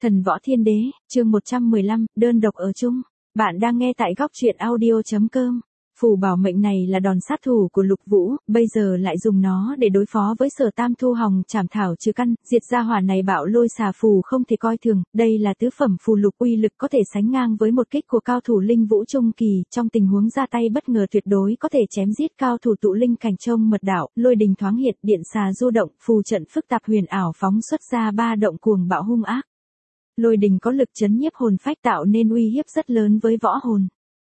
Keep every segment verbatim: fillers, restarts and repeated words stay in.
Thần Võ Thiên Đế, chương một trăm mười lăm, đơn độc ở chung. Bạn đang nghe tại góc truyện audio chấm com. Phù bảo mệnh này là đòn sát thủ của Lục Vũ, bây giờ lại dùng nó để đối phó với Sở Tam Thu Hồng trảm thảo trừ căn, diệt gia hỏa này bạo lôi xà phù không thể coi thường, đây là tứ phẩm phù lục uy lực có thể sánh ngang với một kích của cao thủ linh vũ trung kỳ, trong tình huống ra tay bất ngờ tuyệt đối có thể chém giết cao thủ tụ linh cảnh trông mật đạo, lôi đình thoáng hiện, điện xà du động, phù trận phức tạp huyền ảo phóng xuất ra ba động cuồng bạo hung ác. Lôi đình có lực chấn nhiếp hồn phách tạo nên uy hiếp rất lớn với võ hồn.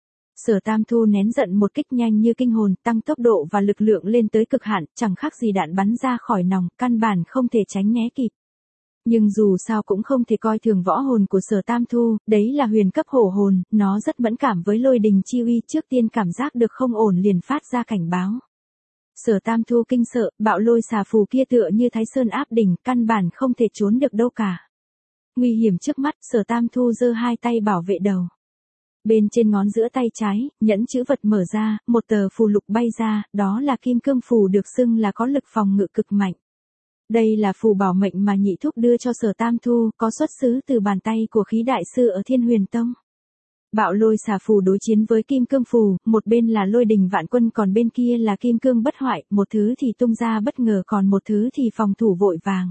Sở Tam Thu nén giận một kích nhanh như kinh hồn, tăng tốc độ và lực lượng lên tới cực hạn, chẳng khác gì đạn bắn ra khỏi nòng, căn bản không thể tránh né kịp. Nhưng dù sao cũng không thể coi thường võ hồn của Sở Tam Thu, đấy là huyền cấp hổ hồn, nó rất mẫn cảm với lôi đình chi uy, trước tiên cảm giác được không ổn liền phát ra cảnh báo. Sở Tam Thu kinh sợ, bạo lôi xà phù kia tựa như Thái Sơn áp đỉnh, căn bản không thể trốn được đâu cả. Nguy hiểm trước mắt, Sở Tam Thu giơ hai tay bảo vệ đầu. Bên trên ngón giữa tay trái, nhẫn chữ vật mở ra, một tờ phù lục bay ra, đó là kim cương phù được xưng là có lực phòng ngự cực mạnh. Đây là phù bảo mệnh mà nhị thúc đưa cho Sở Tam Thu, có xuất xứ từ bàn tay của khí đại sư ở Thiên Huyền Tông. Bạo lôi xà phù đối chiến với kim cương phù, một bên là lôi đình vạn quân còn bên kia là kim cương bất hoại, một thứ thì tung ra bất ngờ còn một thứ thì phòng thủ vội vàng.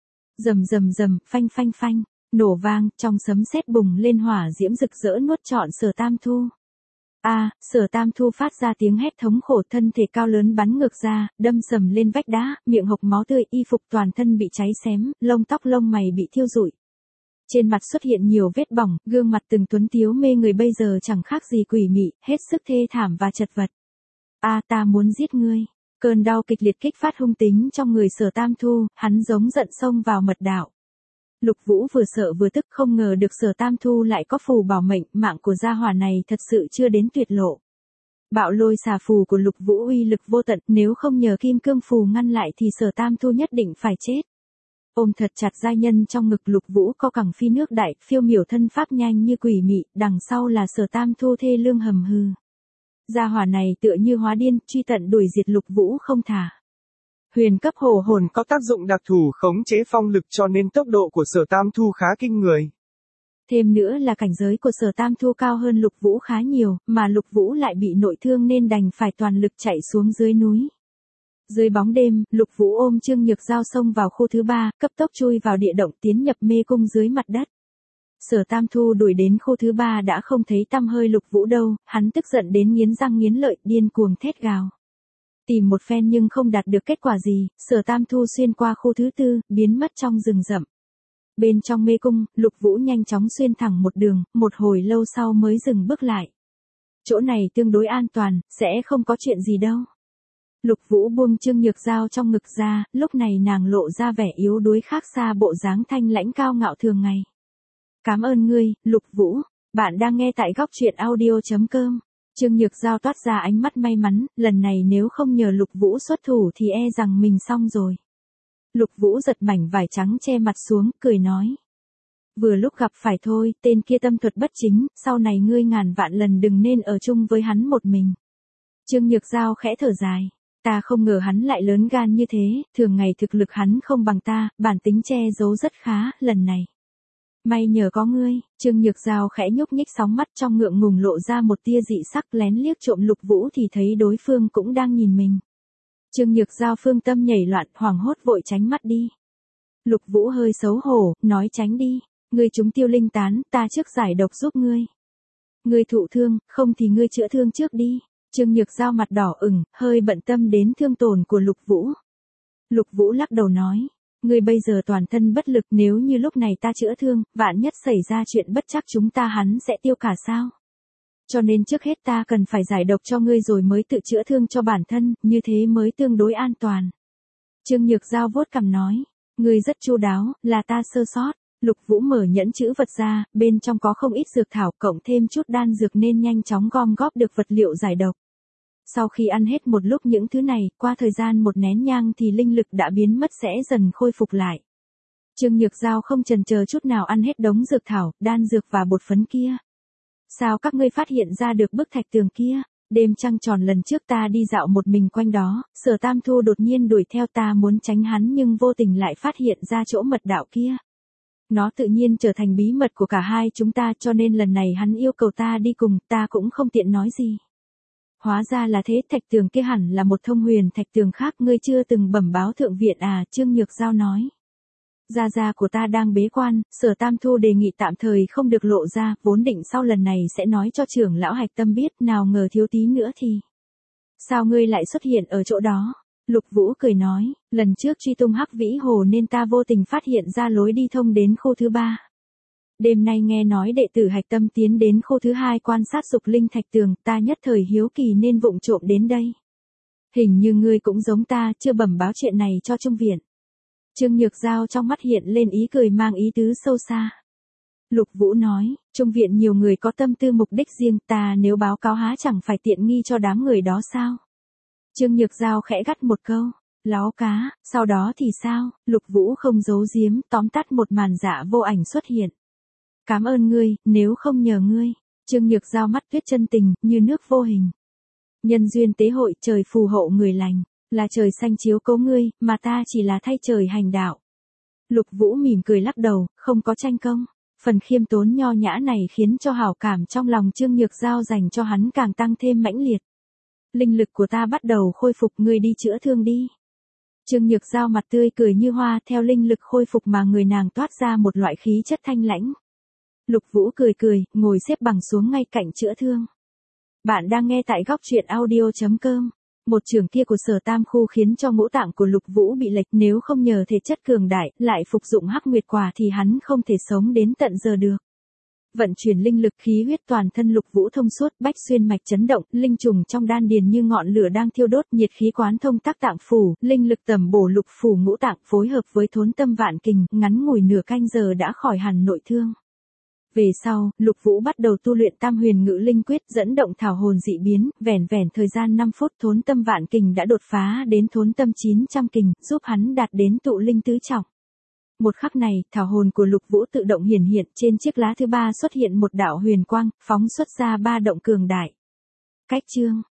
Rầm rầm rầm, phanh phanh phanh. Nổ vang, trong sấm sét bùng lên hỏa diễm rực rỡ nuốt trọn Sở Tam Thu. A, à, Sở Tam Thu phát ra tiếng hét thống khổ, thân thể cao lớn bắn ngược ra, đâm sầm lên vách đá, miệng hộc máu tươi, y phục toàn thân bị cháy xém, lông tóc lông mày bị thiêu rụi. Trên mặt xuất hiện nhiều vết bỏng, gương mặt từng tuấn tiếu mê người bây giờ chẳng khác gì quỷ mị, hết sức thê thảm và chật vật. A, à, ta muốn giết ngươi. Cơn đau kịch liệt kích phát hung tính trong người Sở Tam Thu, hắn giống giận xông vào mật đạo. Lục Vũ vừa sợ vừa tức, không ngờ được Sở Tam Thu lại có phù bảo mệnh, mạng của gia hỏa này thật sự chưa đến tuyệt lộ. Bạo lôi xà phù của Lục Vũ uy lực vô tận, nếu không nhờ kim cương phù ngăn lại thì Sở Tam Thu nhất định phải chết. Ôm thật chặt giai nhân trong ngực, Lục Vũ co cẳng phi nước đại, phiêu miểu thân pháp nhanh như quỷ mị, đằng sau là Sở Tam Thu thê lương hầm hừ. Gia hỏa này tựa như hóa điên, truy tận đuổi diệt Lục Vũ không thả. Huyền cấp hổ hồn có tác dụng đặc thù khống chế phong lực cho nên tốc độ của Sở Tam Thu khá kinh người. Thêm nữa là cảnh giới của Sở Tam Thu cao hơn Lục Vũ khá nhiều, mà Lục Vũ lại bị nội thương nên đành phải toàn lực chạy xuống dưới núi. Dưới bóng đêm, Lục Vũ ôm Trương Nhược Giao xông vào khu thứ ba, cấp tốc chui vào địa động tiến nhập mê cung dưới mặt đất. Sở Tam Thu đuổi đến khu thứ ba đã không thấy tăm hơi Lục Vũ đâu, hắn tức giận đến nghiến răng nghiến lợi, điên cuồng thét gào. Tìm một phen nhưng không đạt được kết quả gì, Sở Tam Thu xuyên qua khu thứ tư, biến mất trong rừng rậm. Bên trong mê cung, Lục Vũ nhanh chóng xuyên thẳng một đường, một hồi lâu sau mới dừng bước lại. Chỗ này tương đối an toàn, sẽ không có chuyện gì đâu. Lục Vũ buông Trương Nhược Giao trong ngực ra, lúc này nàng lộ ra vẻ yếu đuối khác xa bộ dáng thanh lãnh cao ngạo thường ngày. Cảm ơn ngươi, Lục Vũ, bạn đang nghe tại góc truyện audio chấm com. Trương Nhược Giao toát ra ánh mắt may mắn, lần này nếu không nhờ Lục Vũ xuất thủ thì e rằng mình xong rồi. Lục Vũ giật mảnh vải trắng che mặt xuống, cười nói. Vừa lúc gặp phải thôi, tên kia tâm thuật bất chính, sau này ngươi ngàn vạn lần đừng nên ở chung với hắn một mình. Trương Nhược Giao khẽ thở dài. Ta không ngờ hắn lại lớn gan như thế, thường ngày thực lực hắn không bằng ta, bản tính che giấu rất khá, lần này. May nhờ có ngươi, Trương Nhược Giao khẽ nhúc nhích sóng mắt trong ngượng ngùng lộ ra một tia dị sắc, lén liếc trộm Lục Vũ thì thấy đối phương cũng đang nhìn mình. Trương Nhược Giao phương tâm nhảy loạn, hoảng hốt vội tránh mắt đi. Lục Vũ hơi xấu hổ, nói tránh đi, ngươi trúng tiêu linh tán, ta trước giải độc giúp ngươi. Ngươi thụ thương, không thì ngươi chữa thương trước đi. Trương Nhược Giao mặt đỏ ửng, hơi bận tâm đến thương tổn của Lục Vũ. Lục Vũ lắc đầu nói. Ngươi bây giờ toàn thân bất lực, nếu như lúc này ta chữa thương, vạn nhất xảy ra chuyện bất trắc chúng ta hắn sẽ tiêu cả sao. Cho nên trước hết ta cần phải giải độc cho ngươi rồi mới tự chữa thương cho bản thân, như thế mới tương đối an toàn. Trương Nhược Giao vuốt cằm nói, ngươi rất chu đáo, là ta sơ sót. Lục Vũ mở nhẫn chữ vật ra, bên trong có không ít dược thảo cộng thêm chút đan dược nên nhanh chóng gom góp được vật liệu giải độc. Sau khi ăn hết một lúc những thứ này, qua thời gian một nén nhang thì linh lực đã biến mất sẽ dần khôi phục lại. Trương Nhược Giao không chần chờ chút nào ăn hết đống dược thảo, đan dược và bột phấn kia. Sao các ngươi phát hiện ra được bức thạch tường kia? Đêm trăng tròn lần trước ta đi dạo một mình quanh đó, Sở Tam Thu đột nhiên đuổi theo ta muốn tránh hắn nhưng vô tình lại phát hiện ra chỗ mật đạo kia. Nó tự nhiên trở thành bí mật của cả hai chúng ta, cho nên lần này hắn yêu cầu ta đi cùng, ta cũng không tiện nói gì. Hóa ra là thế, thạch tường kia hẳn là một thông huyền thạch tường khác, ngươi chưa từng bẩm báo thượng viện à, Trương Nhược Giao nói. Gia gia của ta đang bế quan, Sở Tam Thu đề nghị tạm thời không được lộ ra, vốn định sau lần này sẽ nói cho trưởng lão Hạch Tâm biết, nào ngờ thiếu tí nữa thì. Sao ngươi lại xuất hiện ở chỗ đó? Lục Vũ cười nói, lần trước truy tung Hắc Vĩ Hồ nên ta vô tình phát hiện ra lối đi thông đến khu thứ ba. Đêm nay nghe nói đệ tử Hạch Tâm tiến đến khu thứ hai quan sát dục linh thạch tường, ta nhất thời hiếu kỳ nên vụng trộm đến đây. Hình như ngươi cũng giống ta, chưa bẩm báo chuyện này cho Trung viện. Trương Nhược Giao trong mắt hiện lên ý cười mang ý tứ sâu xa. Lục Vũ nói, Trung viện nhiều người có tâm tư mục đích riêng, ta nếu báo cáo há chẳng phải tiện nghi cho đám người đó sao? Trương Nhược Giao khẽ gắt một câu, láo cá, sau đó thì sao? Lục Vũ không giấu giếm, tóm tắt một màn dạ vô ảnh xuất hiện. Cảm ơn ngươi, nếu không nhờ ngươi. Trương Nhược Giao mắt tuyết chân tình, như nước vô hình. Nhân duyên tế hội, trời phù hộ người lành, là trời xanh chiếu cố ngươi, mà ta chỉ là thay trời hành đạo. Lục Vũ mỉm cười lắc đầu, không có tranh công. Phần khiêm tốn nho nhã này khiến cho hảo cảm trong lòng Trương Nhược Giao dành cho hắn càng tăng thêm mãnh liệt. Linh lực của ta bắt đầu khôi phục, ngươi đi chữa thương đi. Trương Nhược Giao mặt tươi cười như hoa, theo linh lực khôi phục mà người nàng toát ra một loại khí chất thanh lãnh. Lục Vũ cười cười, ngồi xếp bằng xuống ngay cạnh chữa thương. Bạn đang nghe tại góc truyện audio chấm com. Một trường kia của Sở Tam Khu khiến cho ngũ tạng của Lục Vũ bị lệch, nếu không nhờ thể chất cường đại, lại phục dụng Hắc Nguyệt Quả thì hắn không thể sống đến tận giờ được. Vận chuyển linh lực, khí huyết toàn thân Lục Vũ thông suốt, bách xuyên mạch chấn động, linh trùng trong đan điền như ngọn lửa đang thiêu đốt, nhiệt khí quán thông tác tạng phủ, linh lực tầm bổ lục phủ ngũ tạng, phối hợp với thốn tâm vạn kình, ngắn ngủi nửa canh giờ đã khỏi hẳn nội thương. Về sau, Lục Vũ bắt đầu tu luyện Tam Huyền Ngự Linh Quyết, dẫn động thảo hồn dị biến, vẻn vẻn thời gian năm phút, thốn tâm vạn kình đã đột phá đến thốn tâm chín trăm kình, giúp hắn đạt đến tụ linh tứ trọng. Một khắc này, thảo hồn của Lục Vũ tự động hiển hiện, trên chiếc lá thứ ba xuất hiện một đạo huyền quang, phóng xuất ra ba động cường đại. Cách chương